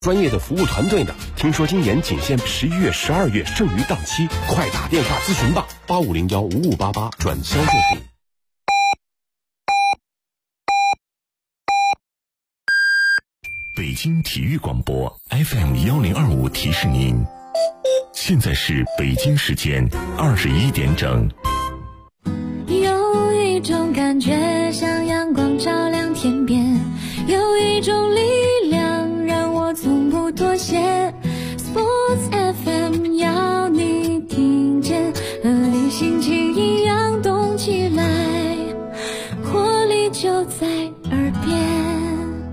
专业的服务团队呢？听说今年仅限11月、12月剩余档期，快打电话咨询吧，85015588转销售部。 北京体育广播 FM1025提示您，现在是北京时间21点整。 有一种感觉像阳光照亮天边，有一种力量让我从不妥协。 Sports FM 要你听见，和你心情一样动起来，活力就在耳边。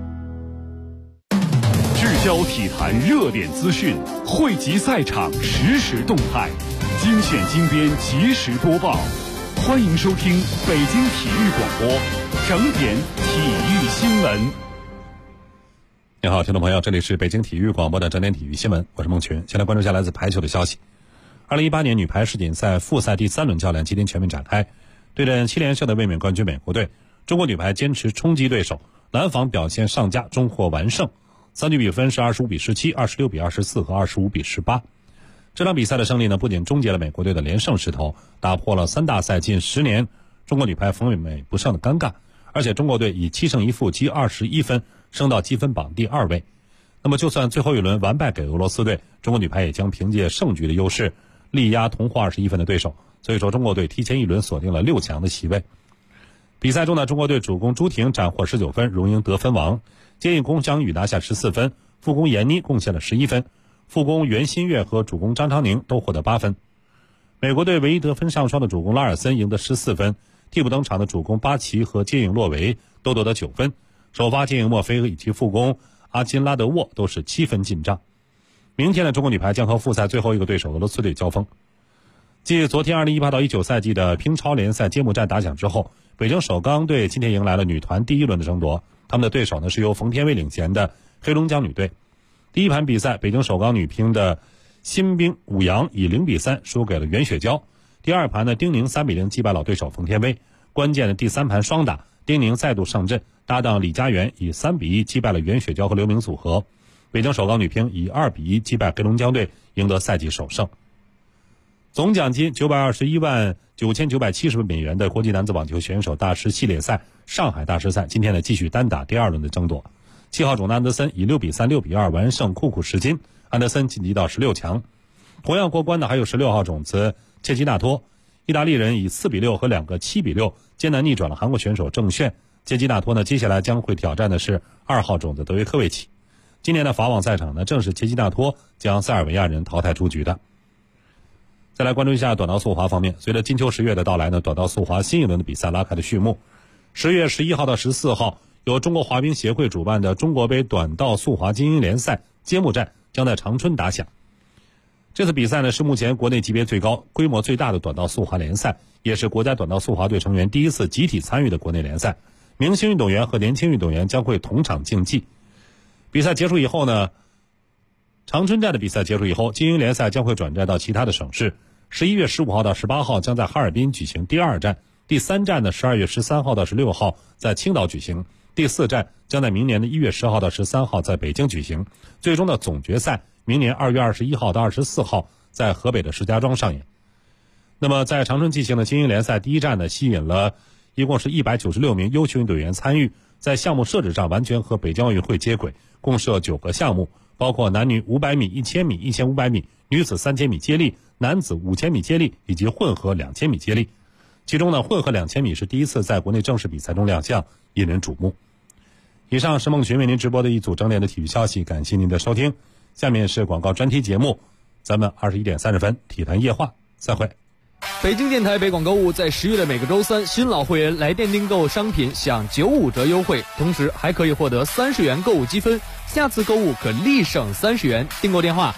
聚焦体坛热点资讯，汇集赛场实时动态，精选精编及时播报。欢迎收听北京体育广播整点体育新闻。 你好，听众朋友，这里是北京体育广播的整点体育新闻，我是孟群。先来关注一下来自排球的消息。2018年女排世锦赛复赛第3轮较量今天全面展开，对阵7连胜的卫冕冠军美国队，中国女排坚持冲击对手，男方表现上佳，终获完胜。3局比分是25比17、26比24和25比18。这场比赛的胜利呢，不仅终结了美国队的连胜势头，打破了3大赛近10年中国女排逢美不胜的尴尬，而且中国队以7胜1负积21分升到积分榜第2位。那么就算最后一轮完败给俄罗斯队，中国女排也将凭借胜局的优势力压同获21分的对手，所以说中国队提前一轮锁定了6强的席位。比赛中呢，中国队主攻朱婷斩获19分，荣膺得分王，接应龚翔宇拿下14分，副攻闫妮贡献了11分，副攻袁心玥和主攻张常宁都获得8分。美国队唯一得分上双的主攻拉尔森赢得14分，替补登场的主攻巴奇和接应洛维都得9分，首发接应墨菲以及副攻阿金拉德沃都是7分进账。明天的中国女排将和复赛最后一个对手俄罗斯队交锋。继昨天2018到19赛季的乒超联赛揭幕战打响之后，北京首钢队今天迎来了女团第1轮的争夺，他们的对手呢是由冯天薇领衔的黑龙江女队。第一盘比赛，北京首钢女乒的新兵武阳以0比3输给了袁雪娇。第二盘呢，丁宁3比0击败老对手冯天薇。关键的第3盘双打，丁宁再度上阵，搭档李佳媛以3比1击败了袁雪娇和刘明组合。北京首钢女乒以2比1击败黑龙江队，赢得赛季首胜。总奖金921万9970美元的国际男子网球选手大师系列赛上海大师赛，今天呢继续单打第2轮的争夺。7号种的安德森以6比3、6比2完胜库库什金，安德森晋级到16强。同样过关的还有16号种子切基纳托，意大利人以4比6和2个7比6艰难逆转了韩国选手郑炫。切基纳托呢接下来将会挑战的是2号种子德约科维奇。今年的法网赛场呢，正是切基纳托将塞尔维亚人淘汰出局的。再来关注一下短道速滑方面，随着金秋10月的到来呢，短道速滑新一轮的比赛拉开了序幕。10月11号到14号，由中国滑冰协会主办的中国杯短道速滑精英联赛揭幕战将在长春打响。这次比赛呢是目前国内级别最高、规模最大的短道速滑联赛，也是国家短道速滑队成员第一次集体参与的国内联赛。明星运动员和年轻运动员将会同场竞技。比赛结束以后呢，长春站的比赛结束以后，精英联赛将会转战到其他的省市。11月15号到18号将在哈尔滨举行第2站，第3站呢12月13号到16号在青岛举行，第4站将在明年的1月10号到13号在北京举行，最终的总决赛明年2月21号到24号在河北的石家庄上演。那么在长春进行的精英联赛第1站呢，吸引了一共是196名优秀运动员参与，在项目设置上完全和北京奥运会接轨，共设9个项目，包括男女500米、1000米、1500米、女子3000米接力、男子5000米接力以及混合2000米接力。其中呢，混合2000米是第一次在国内正式比赛中亮相，引人瞩目。以上是孟群为您直播的一组整点的体育消息，感谢您的收听。下面是广告专题节目，咱们21点30分体坛夜话，再会。 北京电台北广购物在10月的每个周三，新老会员来电订购商品享95折优惠，同时还可以获得30元购物积分，下次购物可立省30元。订购电话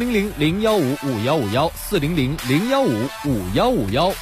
400-015-5151 400-015-5151。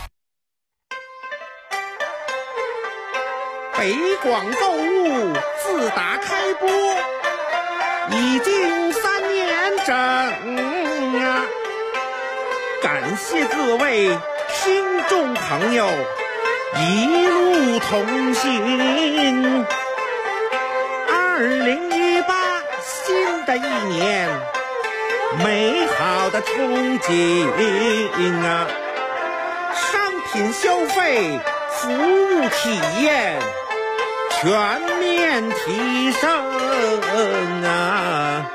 北广购物自打开播已经3年整啊！感谢各位听众朋友一路同行。2018新的一年，美好的憧憬啊！商品消费、服务体验全面提升啊！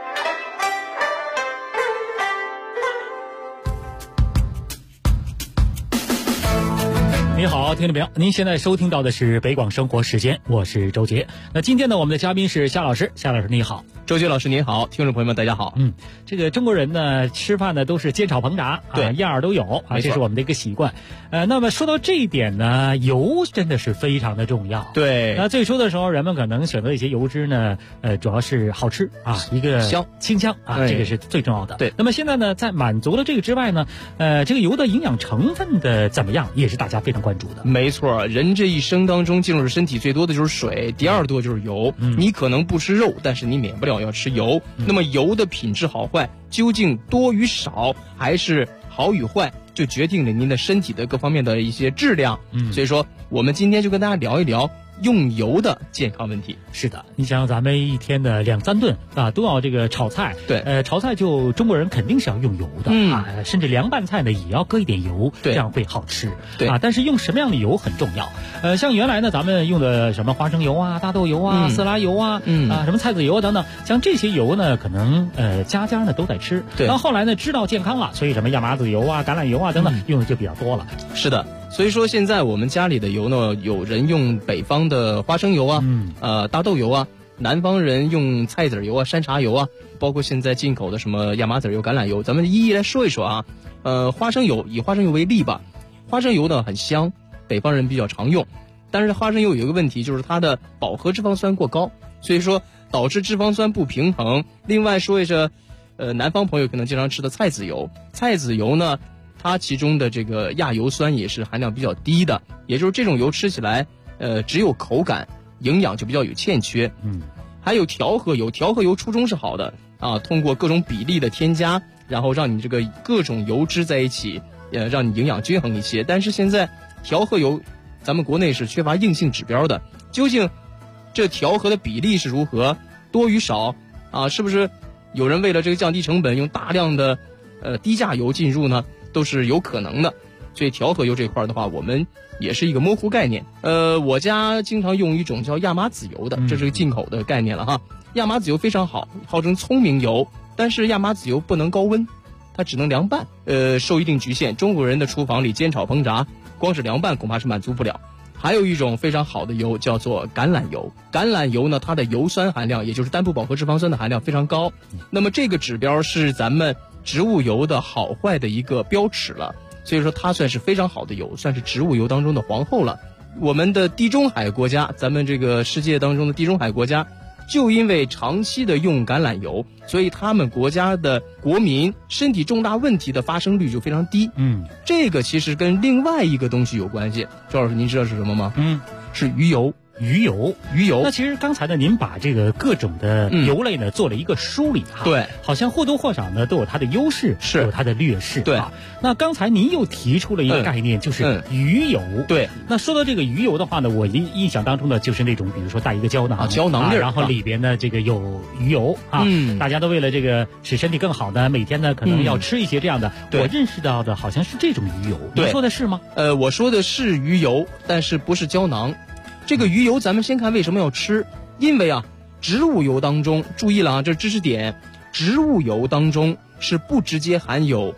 你好，听众朋友，您现在收听到的是北广生活时间，我是周杰。那今天呢，我们的嘉宾是夏老师，夏老师你好。 周杰老师您好，听众朋友们大家好。 这个中国人呢，吃饭呢都是煎炒烹炸， 对， 样儿都有啊，这是我们的一个习惯。那么说到这一点呢，油真的是非常的重要。 对， 那最初的时候，人们可能选择一些油脂呢，主要是好吃啊，一个清香啊，这个是最重要的。 对， 那么现在呢，在满足了这个之外呢，这个油的营养成分的怎么样，也是大家非常关注的。 没错，人这一生当中进入身体最多的就是水，第二多就是油。你可能不吃肉，但是你免不了要吃油。那么油的品质好坏，究竟多与少，还是好与坏，就决定了您的身体的各方面的一些质量。所以说，我们今天就跟大家聊一聊用油的健康问题。 是的，你想咱们一天的2-3顿啊，都要这个炒菜。 对， 炒菜就中国人肯定是要用油的啊，甚至凉拌菜呢也要搁一点油，这样会好吃。 对啊，但是用什么样的油很重要。像原来呢，咱们用的什么花生油啊、大豆油啊、色拉油啊，什么菜籽油啊等等，像这些油呢，可能家家呢都在吃。 对， 那后来呢，知道健康了，所以什么亚麻籽油啊、橄榄油啊等等，用的就比较多了。 是的。所以说现在我们家里的油呢，有人用北方的花生油啊，大豆油啊，南方人用菜籽油啊、山茶油啊，包括现在进口的什么亚麻籽油、橄榄油，咱们一一来说一说啊。花生油，以花生油为例吧，花生油呢很香，北方人比较常用，但是花生油有一个问题，就是它的饱和脂肪酸过高，所以说导致脂肪酸不平衡。另外说一说，南方朋友可能经常吃的菜籽油，菜籽油呢，它其中的这个亚油酸也是含量比较低的，也就是这种油吃起来，只有口感，营养就比较有欠缺。还有调和油，调和油初衷是好的啊，通过各种比例的添加，然后让你这个各种油脂在一起，让你营养均衡一些。但是现在调和油，咱们国内是缺乏硬性指标的，究竟这调和的比例是如何，多与少啊？是不是有人为了这个降低成本，用大量的低价油进入呢？都是有可能的，所以调和油这块的话，我们也是一个模糊概念。我家经常用一种叫亚麻籽油的，这是个进口的概念了哈。亚麻籽油非常好，号称聪明油，但是亚麻籽油不能高温，它只能凉拌，受一定局限。中国人的厨房里煎炒烹炸，光是凉拌恐怕是满足不了。还有一种非常好的油叫做橄榄油，橄榄油呢，它的油酸含量，也就是单不饱和脂肪酸的含量非常高。那么这个指标是咱们植物油的好坏的一个标尺了，所以说它算是非常好的油，算是植物油当中的皇后了。我们的地中海国家，咱们这个世界当中的地中海国家，就因为长期的用橄榄油，所以他们国家的国民身体重大问题的发生率就非常低。这个其实跟另外一个东西有关系。周老师，您知道是什么吗？是鱼油。鱼油。那其实刚才呢，您把这个各种的油类呢做了一个梳理哈。对， 好像或多或少呢都有它的优势， 是有它的劣势。 对啊，那刚才您又提出了一个概念，就是鱼油。 对， 那说到这个鱼油的话呢，我印象当中呢就是那种，比如说带一个胶囊， 胶囊粒儿， 然后里边呢这个有鱼油啊。大家都为了这个使身体更好呢，每天呢可能要吃一些这样的。我认识到的好像是这种鱼油，你说的是吗？ 我说的是鱼油，但是不是胶囊。这个鱼油咱们先看为什么要吃，因为啊，植物油当中，注意了啊，这知识点，植物油当中是不直接含有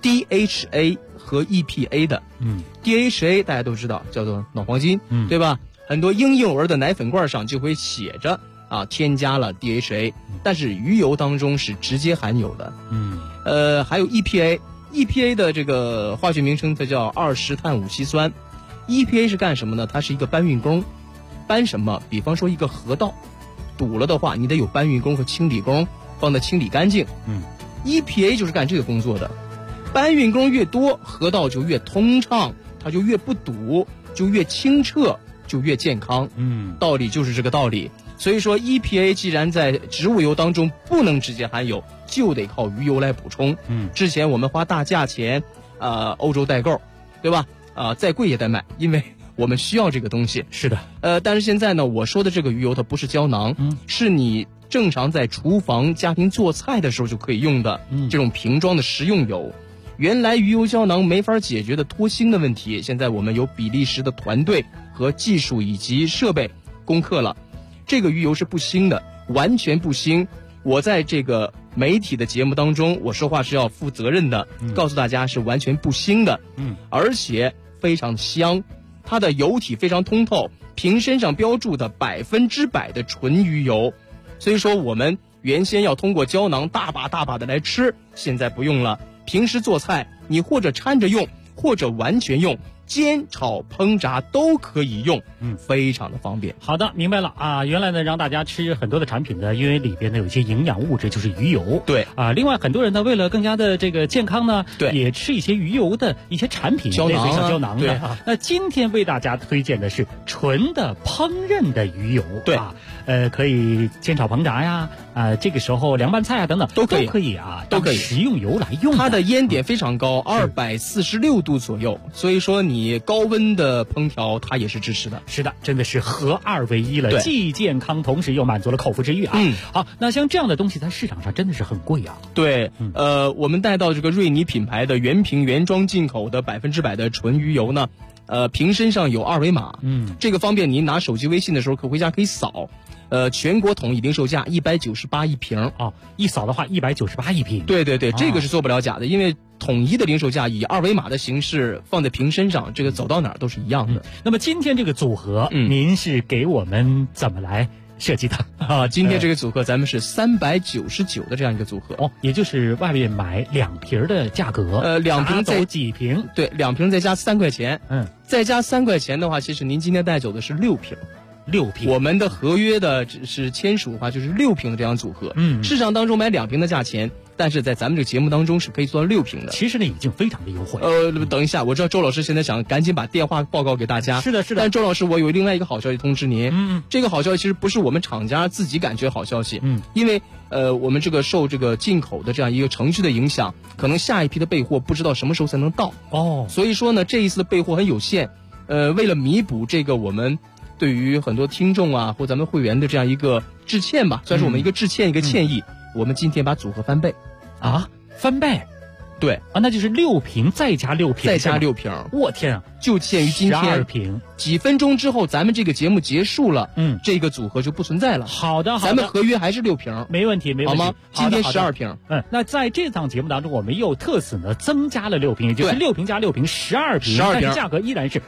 DHA 和 EPA 的。DHA 大家都知道叫做脑黄金，对吧？很多婴幼儿的奶粉罐上就会写着啊，添加了 DHA， 但是鱼油当中是直接含有的。还有 EPA 的这个化学名称它叫2-碳五烯酸。EPA 是干什么呢？它是一个搬运工，搬什么？比方说一个河道堵了的话，你得有搬运工和清理工帮它清理干净。EPA 就是干这个工作的。搬运工越多，河道就越通畅，它就越不堵，就越清澈，就越健康。道理就是这个道理。所以说 EPA 既然在植物油当中不能直接含有，就得靠鱼油来补充。之前我们花大价钱欧洲代购，对吧？再贵也得买，因为我们需要这个东西。 是的。 但是现在呢，我说的这个鱼油它不是胶囊，是你正常在厨房家庭做菜的时候就可以用的这种瓶装的食用油。原来鱼油胶囊没法解决的脱星的问题，现在我们有比利时的团队和技术以及设备攻克了。这个鱼油是不腥的，完全不腥。我在这个媒体的节目当中，我说话是要负责任的，告诉大家是完全不腥的，而且非常香，它的油体非常通透，瓶身上标注的100%的纯鱼油。所以说我们原先要通过胶囊大把大把的来吃，现在不用了。平时做菜，你或者掺着用，或者完全用，煎、炒、烹炸都可以用，非常的方便。 好的，明白了啊。原来呢，让大家吃很多的产品呢，因为里边呢有一些营养物质，就是鱼油。 对啊， 另外很多人呢，为了更加的这个健康呢， 对， 也吃一些鱼油的一些产品， 胶囊、 小胶囊的。 对啊，那今天为大家推荐的是纯的烹饪的鱼油。 对啊，可以煎炒烹炸呀，这个时候凉拌菜啊等等都可以啊， 都可以食用油来用。 它的烟点非常高，246度左右，所以说你高温的烹调它也是支持的。 是的，真的是合二为一了，既健康，同时又满足了口腹之欲啊。好，那像这样的东西在市场上真的是很贵啊。 对，我们带到这个瑞尼品牌的原瓶原装进口的100%的纯鱼油呢，瓶身上有2维码，这个方便您拿手机微信的时候回家可以扫。全国统一零售价198一瓶哦，一扫的话198一瓶。 对对对，这个是做不了假的，因为统一的零售价以2维码的形式放在瓶身上，这个走到哪儿都是一样的。 那么今天这个组合，您是给我们怎么来设计的啊？今天这个组合咱们是399的这样一个组合哦，也就是外面买2瓶的价格。 2瓶再几瓶？ 对，2瓶再加3块钱。再加3块钱的话，其实您今天带走的是6瓶。 6瓶， 我们的合约的只是签署的话就是6瓶的这样组合。市场当中买2瓶的价钱，但是在咱们这个节目当中是可以做到6瓶的。 其实呢，已经非常的优惠。 等一下，我知道周老师现在想赶紧把电话报告给大家。 是的，是的。 但周老师，我有另外一个好消息通知您。这个好消息其实不是我们厂家自己感觉好消息。因为我们这个受这个进口的这样一个程序的影响，可能下一批的备货不知道什么时候才能到。所以说呢，这一次的备货很有限。为了弥补这个我们对于很多听众啊或咱们会员的这样一个致歉吧，算是我们一个致歉，一个歉意。我们今天把组合翻倍啊，翻倍， 对啊，那就是6瓶再加6瓶， 再加6瓶。 我天啊， 就限于今天 12瓶。 几分钟之后，咱们这个节目结束了，这个组合就不存在了。 好的，好的， 咱们合约还是6瓶， 没问题，没问题， 好吗？今天12瓶。 那在这档节目当中，我们又特此呢增加了6瓶，也就是6瓶加6瓶，12瓶，但是价格依然是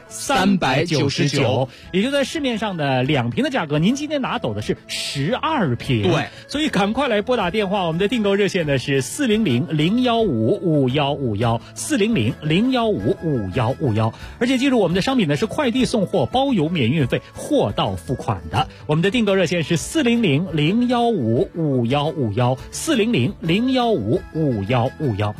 399，也就在市面上的2瓶的价格，您今天拿走的是12瓶。 对， 所以赶快来拨打电话，我们的订购热线呢是400-015-5151，400-015-5151，而且记住我们的商品呢是快递送货包邮免运费，货到付款的。我们的订购热线是400-015-5151，400-015-5151。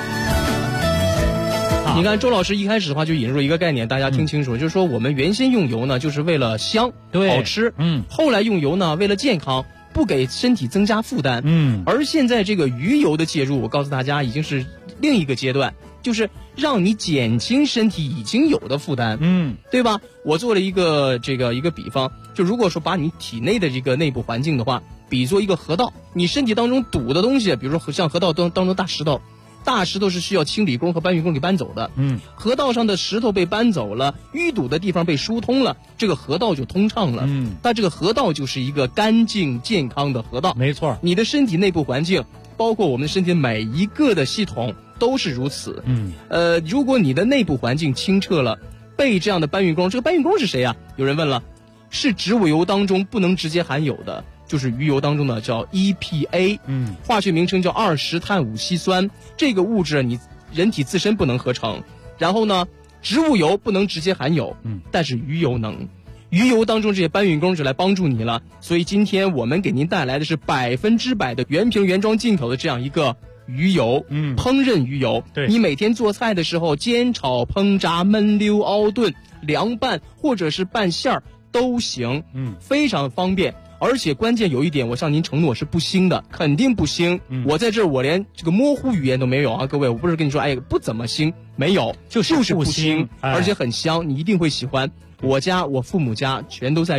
你看周老师一开始的话就引入一个概念，大家听清楚，就是说我们原先用油呢就是为了香，好吃，后来用油呢为了健康，不给身体增加负担，而现在这个鱼油的介入，我告诉大家已经是另一个阶段，就是让你减轻身体已经有的负担，对吧？我做了一个比方，就如果说把你体内的这个内部环境的话，比作一个河道，你身体当中堵的东西，比如说像河道当中大石头。大石头是需要清理工和搬运工给搬走的，河道上的石头被搬走了，淤堵的地方被疏通了，这个河道就通畅了。但这个河道就是一个干净健康的河道， 没错。 你的身体内部环境，包括我们身体每一个的系统都是如此。如果你的内部环境清澈了，被这样的搬运工，这个搬运工是谁啊？有人问了，是植物油当中不能直接含有的。就是鱼油当中的叫 EPA，化学名称叫2-碳5烯酸，这个物质你人体自身不能合成。然后呢，植物油不能直接含有，但是鱼油能。鱼油当中这些搬运工就来帮助你了。所以今天我们给您带来的是100%的原瓶原装进口的这样一个鱼油，烹饪鱼油。 对， 你每天做菜的时候，煎炒烹炸焖溜熬炖凉拌或者是拌馅儿都行，非常方便。而且关键有一点，我向您承诺是不腥的，肯定不腥。我在这儿我连这个模糊语言都没有啊，各位，我不是跟你说哎不怎么腥，没有，就是不腥，而且很香，你一定会喜欢。我父母家全都在用，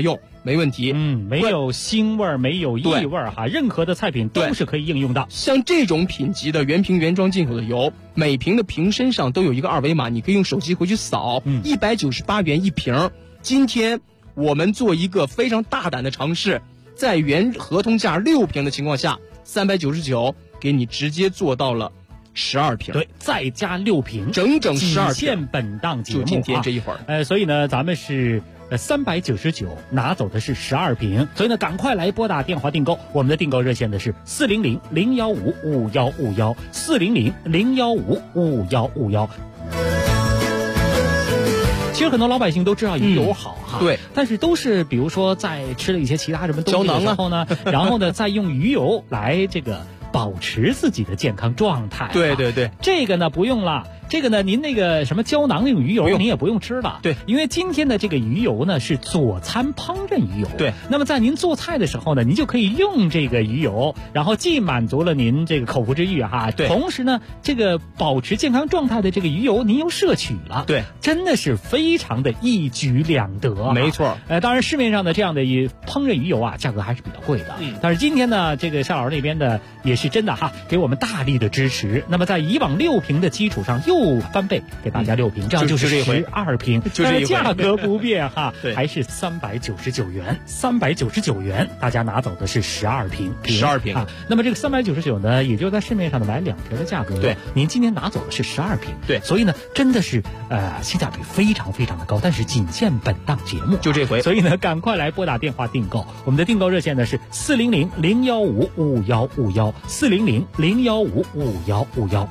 没问题。 没有腥味儿，没有异味儿哈，任何的菜品都是可以应用的。 像这种品级的原瓶原装进口的油，每瓶的瓶身上都有一个二维码，你可以用手机回去扫，198元一瓶。今天我们做一个非常大胆的尝试，在原合同价6瓶的情况下，399给你直接做到了12瓶， 对，再加6瓶， 整整12瓶， 仅限本档节目， 就今天这一会儿。 所以呢，咱们是399拿走的是12瓶，所以呢，赶快来拨打电话订购。我们的订购热线的是400-015-5151，400-015-5151。其实很多老百姓都知道鱼油好哈， 对， 但是都是比如说在吃了一些其他什么东西的时候呢，然后呢再用鱼油来这个保持自己的健康状态。 对对对， 这个呢不用了。这个呢，您那个什么胶囊那种鱼油，您也不用吃了。 对， 因为今天的这个鱼油呢是佐餐烹饪鱼油。 对， 那么在您做菜的时候呢，您就可以用这个鱼油，然后既满足了您这个口腹之欲哈， 对， 同时呢，这个保持健康状态的这个鱼油您又摄取了。 对， 真的是非常的一举两得。 没错。 当然市面上的这样的烹饪鱼油啊，价格还是比较贵的。但是今天呢，这个夏老师那边的也是真的哈，给我们大力的支持。那么在以往6瓶的基础上又翻倍。给大家6瓶，这样就是12瓶，但是价格不变哈，还是399元，399元，大家拿走的是12瓶 ，12瓶啊。那么这个399呢，也就在市面上的买2瓶的价格， 对， 您今天拿走的是12瓶， 对， 所以呢，真的是性价比非常非常的高，但是仅限本档节目， 就这回， 所以呢，赶快来拨打电话订购，我们的订购热线呢是400-015-5151，400-015-5151。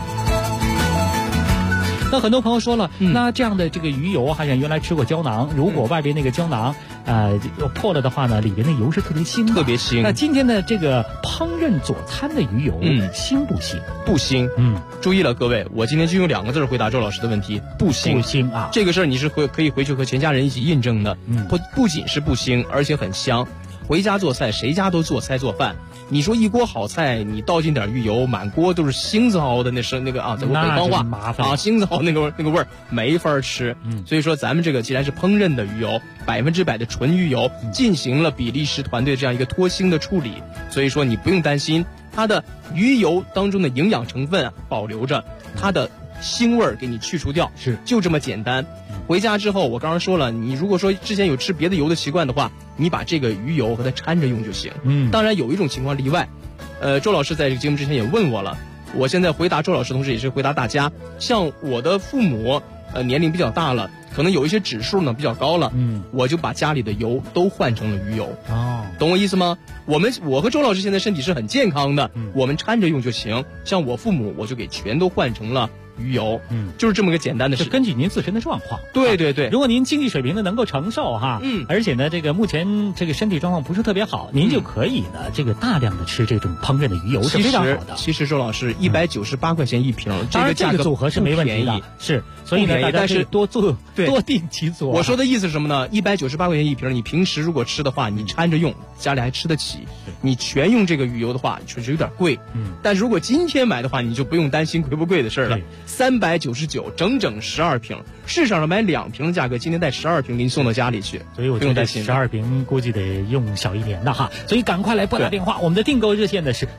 那很多朋友说了，那这样的这个鱼油好像原来吃过胶囊，如果外边那个胶囊破了的话呢，里边的油是特别腥的， 特别腥。 那今天的这个烹饪佐餐的鱼油，腥不腥？ 不腥。注意了各位，我今天就用2个字回答周老师的问题，不腥。 不腥啊， 这个事儿你是可以回去和全家人一起印证的。不仅是不腥，而且很香。回家做菜，谁家都做菜做饭。你说一锅好菜，你倒进点鱼油，满锅都是腥子熬的那个啊，在我北方话啊，腥子熬那个味儿没法吃。所以说咱们这个既然是烹饪的鱼油，100%的纯鱼油，进行了比利时团队这样一个脱腥的处理，所以说你不用担心它的鱼油当中的营养成分保留着，它的腥味儿给你去除掉， 是就这么简单。回家之后，我刚刚说了，你如果说之前有吃别的油的习惯的话，你把这个鱼油和它掺着用就行。当然有一种情况例外，周老师在这个节目之前也问我了，我现在回答周老师同时也是回答大家，像我的父母年龄比较大了，可能有一些指数呢比较高了，我就把家里的油都换成了鱼油。懂我意思吗？我和周老师现在身体是很健康的，我们掺着用就行。像我父母，我就给全都换成了鱼油，就是这么个简单的事， 根据您自身的状况。 对对对， 如果您经济水平呢能够承受哈，而且呢这个目前这个身体状况不是特别好，您就可以呢这个大量的吃这种烹饪的鱼油是非常好的。 其实周老师198块钱一瓶， 这个价格组合是没问题的，是，所以呢大家可以多做多定期做。 我说的意思是什么呢？198块钱一瓶，你平时如果吃的话，你掺着用，家里还吃得起。你全用这个鱼油的话，确实有点贵。但是如果今天买的话，你就不用担心贵不贵的事了。399，整整12瓶，市场上买2瓶的价格，今天带12瓶您送到家里去， 所以我觉得12瓶估计得用小1年的哈，所以赶快来拨打电话，我们的订购热线呢是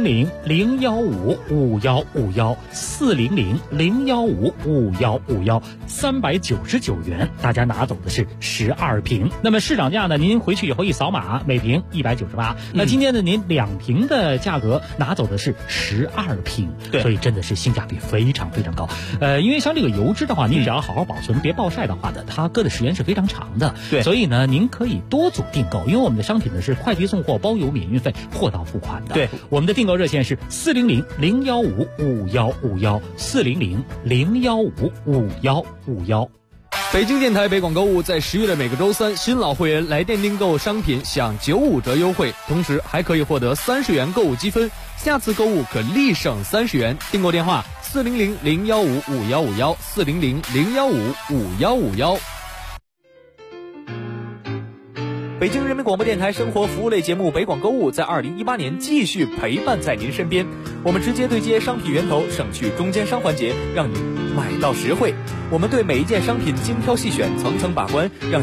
400-015-5151，400-015-5151，399元，大家拿走的是12瓶。那么市场价呢，您回去以后一扫码，每瓶198，那今天呢您2瓶的价格拿走的是12瓶，所以真的是性价比非常非常高。因为像这个油脂的话，你只要好好保存，别暴晒的话呢，它搁的时间是非常长的。 对， 所以呢，您可以多组订购，因为我们的商品呢是快递送货、包邮、免运费、货到付款的。 对， 我们的订购热线是400-015-5151，400-015-5151。 北京电台北广购物在10月的每个周三，新老会员来电订购商品享95折优惠，同时还可以获得30元购物积分，下次购物可立省30元。订购电话400-015-5151，400-015-5151。北京人民广播电台生活服务类节目北广购物在2018年继续陪伴在您身边，我们直接对接商品源头，省去中间商环节，让您买到实惠。我们对每一件商品精挑细选，层层把关，让您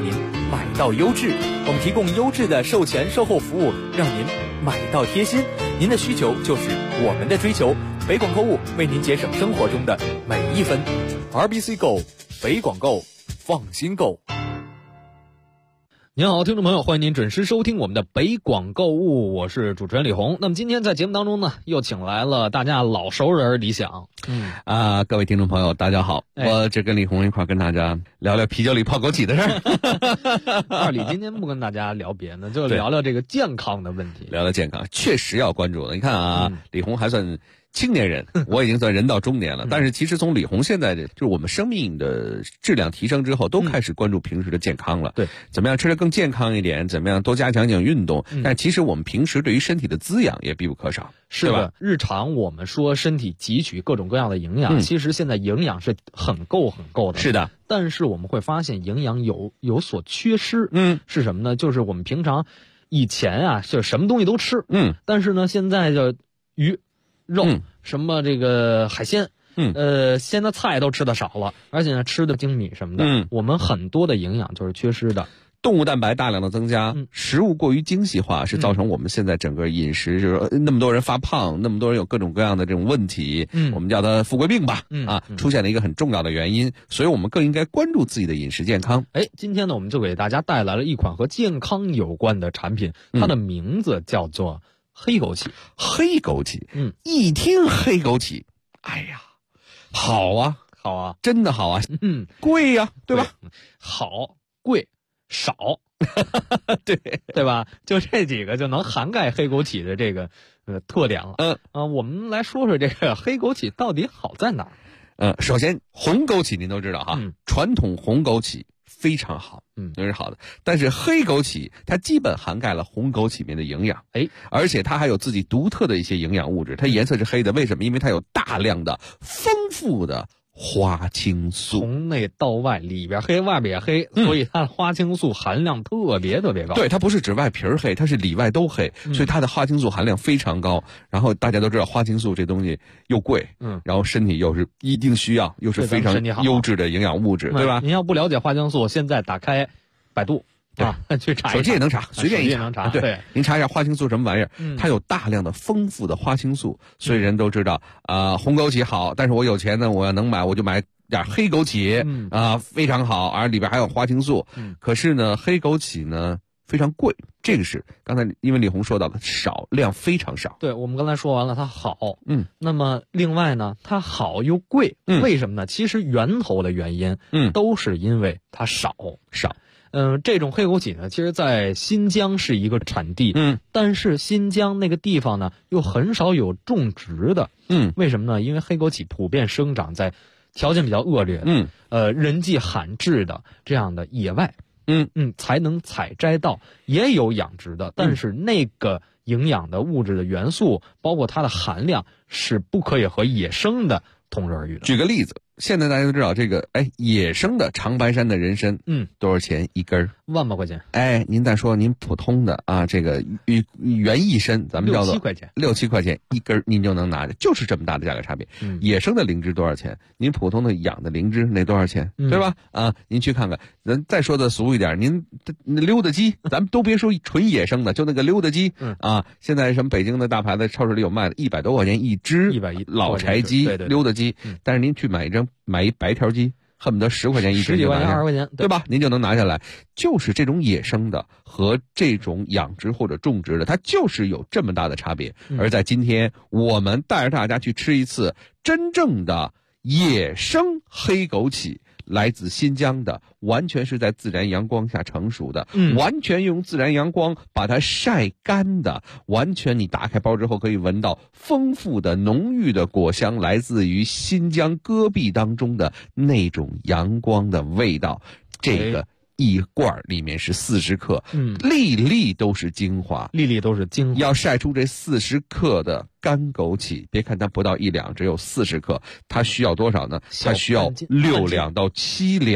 买到优质。我们提供优质的售前售后服务，让您买到贴心。您的需求就是我们的追求。北广购物为您节省生活中的每一分。RBC Go， 北广购，放心购。您好，听众朋友，欢迎您准时收听我们的北广购物，我是主持人李红。那么今天在节目当中呢，又请来了大家老熟人李想。 各位听众朋友，大家好，我这跟李红一块跟大家聊聊啤酒里泡枸杞的事儿。 二李今天不跟大家聊别的，就聊聊这个健康的问题。 聊聊健康，确实要关注的。你看啊，李红还算青年人，我已经算人到中年了。但是其实从李红现在就是我们生命的质量提升之后，都开始关注平时的健康了。 对， 怎么样吃得更健康一点？怎么样多加强运动？但其实我们平时对于身体的滋养也必不可少。 是的，日常我们说身体汲取各种各样的营养，其实现在营养是很够的。 是的， 但是我们会发现营养有所缺失。是什么呢？就是我们平常以前啊，就什么东西都吃。但是呢，现在就鱼、肉、什么这个海鲜，现在菜都吃的少了，而且呢吃的精米什么的，我们很多的营养就是缺失的。 动物蛋白大量的增加，食物过于精细化，是造成我们现在整个饮食就是那么多人发胖，那么多人有各种各样的这种问题，我们叫它富贵病吧，出现了一个很重要的原因，所以我们更应该关注自己的饮食健康。 今天呢，我们就给大家带来了一款和健康有关的产品，它的名字叫做黑枸杞。 黑枸杞，一听黑枸杞，哎呀，好啊，真的好啊，贵呀，对吧？ 好，贵。少，对吧？就这几个就能涵盖黑枸杞的这个特点了。我们来说说这个黑枸杞到底好在哪儿？ 首先红枸杞您都知道哈，传统红枸杞非常好，都是好的。但是黑枸杞它基本涵盖了红枸杞里面的营养，而且它还有自己独特的一些营养物质。它颜色是黑的，为什么？因为它有大量的丰富的花青素， 从内到外，里边黑外边也黑，所以它的花青素含量特别高。 对，它不是指外皮黑，它是里外都黑，所以它的花青素含量非常高。然后大家都知道花青素这东西又贵，然后身体又是一定需要，又是非常优质的营养物质，对吧？ 您要不了解花青素，现在打开百度去查一查， 手机也能查，随便一查。 对， 您查一下花青素什么玩意儿，它有大量的丰富的花青素，所以人都知道红枸杞好，但是我有钱呢，我要能买我就买点黑枸杞，非常好，而里边还有花青素。可是呢，黑枸杞呢非常贵，这个是刚才因为李红说到了少，量非常少。 对，我们刚才说完了它好，那么另外呢，它好又贵，为什么呢？其实源头的原因，都是因为它少。这种黑枸杞呢，其实在新疆是一个产地，但是新疆那个地方呢，又很少有种植的，为什么呢？因为黑枸杞普遍生长在条件比较恶劣，人迹罕至的这样的野外，才能采摘到，也有养殖的，但是那个营养的物质的元素，包括它的含量，是不可以和野生的同日而语的。 举个例子。现在大家都知道这个，野生的长白山的人参，多少钱一根 ？1万把块钱。 您再说您普通的啊，这个原意参，咱们叫做 6-7块钱 ，6、7块钱一根，您就能拿着，就是这么大的价格差别。野生的灵芝多少钱？您普通的养的灵芝那多少钱？对吧？您去看看。咱再说的俗一点，您溜达鸡，咱们都别说纯野生的，就那个溜达鸡，现在什么北京的大牌子超市里有卖的，100多块钱一只 ，110 老柴鸡，溜达鸡。但是您去买一白条鸡，恨不得10块钱一只，10 几块钱20块钱， 对吧？您就能拿下来。就是这种野生的和这种养殖或者种植的，它就是有这么大的差别。而在今天，我们带着大家去吃一次真正的野生黑枸杞。来自新疆的，完全是在自然阳光下成熟的，完全用自然阳光把它晒干的，完全你打开包之后可以闻到丰富的浓郁的果香，来自于新疆戈壁当中的那种阳光的味道。这个一罐里面是40克，粒粒都是精华，要晒出这40克的干枸杞，别看它不到1两，只有40克，它需要多少呢？它需要6两到7两。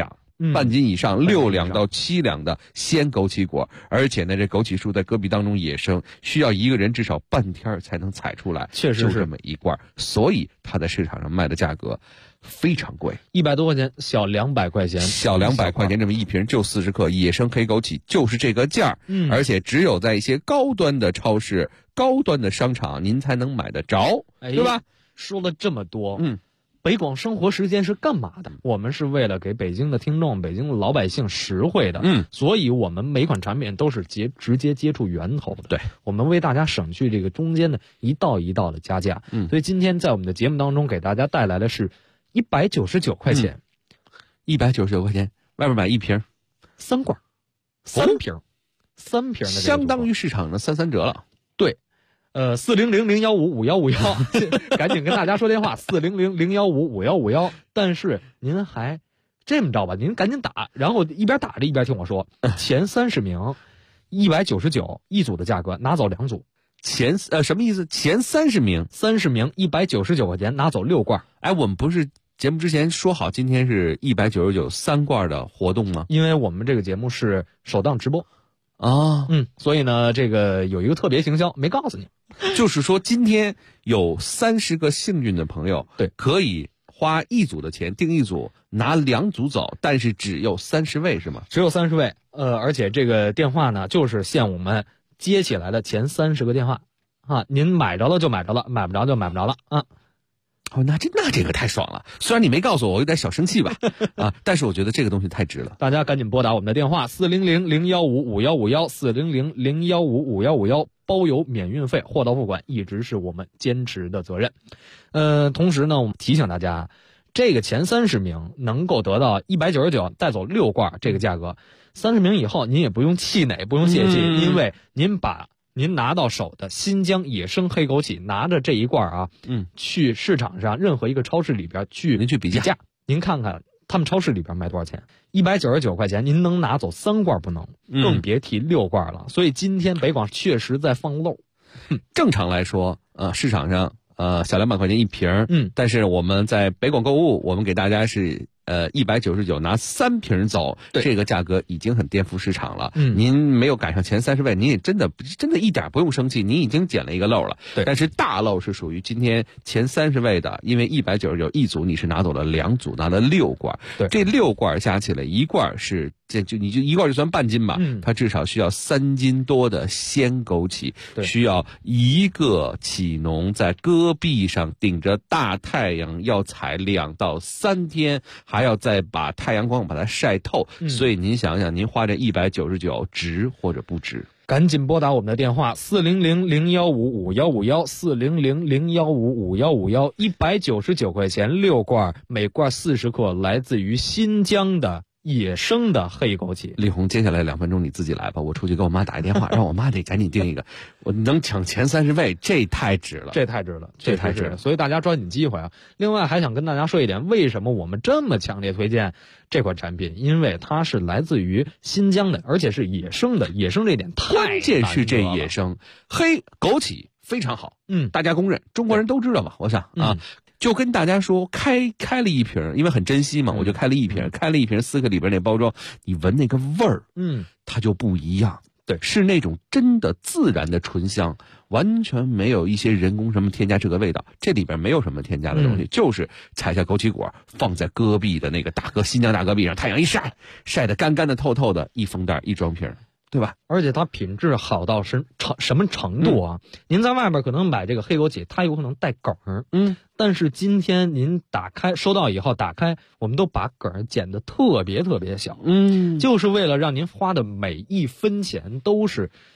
半斤以上，6两到7两的鲜枸杞果，而且呢，这枸杞树在戈壁当中野生，需要一个人至少半天才能采出来， 确实是就这么一罐，所以它在市场上卖的价格非常贵 ，100多块钱，小200块钱， 小200块钱这么一瓶就40克，野生黑枸杞就是这个价而且只有在一些高端的超市、高端的商场您才能买得着，对吧？ 说了这么多，北广生活时间是干嘛的？我们是为了给北京的听众、北京的老百姓实惠的，所以我们每款产品都是直接接触源头的。 对， 我们为大家省去这个中间的一道一道的加价。所以今天在我们的节目当中给大家带来的是199块钱 ，199块钱，外面买一瓶 ，3罐，3瓶的， 相当于市场的3折了。 对。400-015-5151，赶紧跟大家说电话，400-015-5151。但是您还这么着吧，您赶紧打，然后一边打着一边听我说，前30名199一组的价格，拿走2组。 什么意思？前30名 199块钱，拿走6罐。 哎，我们不是节目之前说好今天是199 3罐的活动吗？ 因为我们这个节目是首档直播。所以呢，这个有一个特别行销没告诉你， 就是说今天有30个幸运的朋友， 对， 可以花1组的钱订1组，拿2组走，但是只有30位是吗？ 只有30位，而且这个电话呢，就是限我们接起来的前30个电话啊，您买着了就买着了，买不着就买不着了啊。 那这个太爽了，虽然你没告诉我，我有点小生气吧，但是我觉得这个东西太值了。 大家赶紧拨打我们的电话400-015-5151，400-015-5151，包邮免运费，货到付款，一直是我们坚持的责任。同时呢，我们提醒大家，这个前30名能够得到199带走6罐这个价格，30名以后您也不用气馁，不用泄气，因为您把您拿到手的新疆野生黑枸杞，拿着这一罐去市场上任何一个超市里边您去比价，您看看他们超市里边卖多少钱？199块钱，您能拿走3罐不能，更别提6罐了。所以今天北广确实在放漏。 正常来说，市场上小200块钱一瓶，但是我们在北广购物，我们给大家是199拿3瓶走，这个价格已经很颠覆市场了。您没有赶上前30位，您也真的一点不用生气，您已经捡了一个漏了。 对， 但是大漏是属于今天前30位的，因为199一组你是拿走了2组，拿了6罐。 对， 这6罐加起来一罐是你就一罐就算半斤吧，它至少需要3斤多的鲜枸杞，需要一个杞农在戈壁上顶着大太阳要采2到3天。还要再把太阳光把它晒透，所以您想想，您花这199值或者不值？ 赶紧拨打我们的电话400-015-5151，400-015-5151，199块钱6罐，每罐40克，来自于新疆的野生的黑枸杞。 李红，接下来2分钟你自己来吧，我出去给我妈打一电话，让我妈得赶紧订一个。我能抢前30位，这太值了， 这太值了，所以大家抓紧机会啊！另外还想跟大家说一点，为什么我们这么强烈推荐这款产品？因为它是来自于新疆的，而且是野生的，野生这点太关键是这野生黑枸杞非常好，大家公认，中国人都知道吧？我想就跟大家说，开了一瓶，因为很珍惜嘛，我就开了一瓶4克里边那包装，你闻那个味儿，它就不一样。 对， 是那种真的自然的醇香，完全没有一些人工什么添加这个味道，这里边没有什么添加的东西，就是采下枸杞果放在戈壁的那个新疆大戈壁上，太阳一晒得干干的透透的，一封袋一装瓶，对吧？ 而且它品质好到什么程度啊？您在外边可能买这个黑枸杞，它有可能带梗儿，但是今天您收到以后打开，我们都把梗儿剪得特别特别小，就是为了让您花的每一分钱都是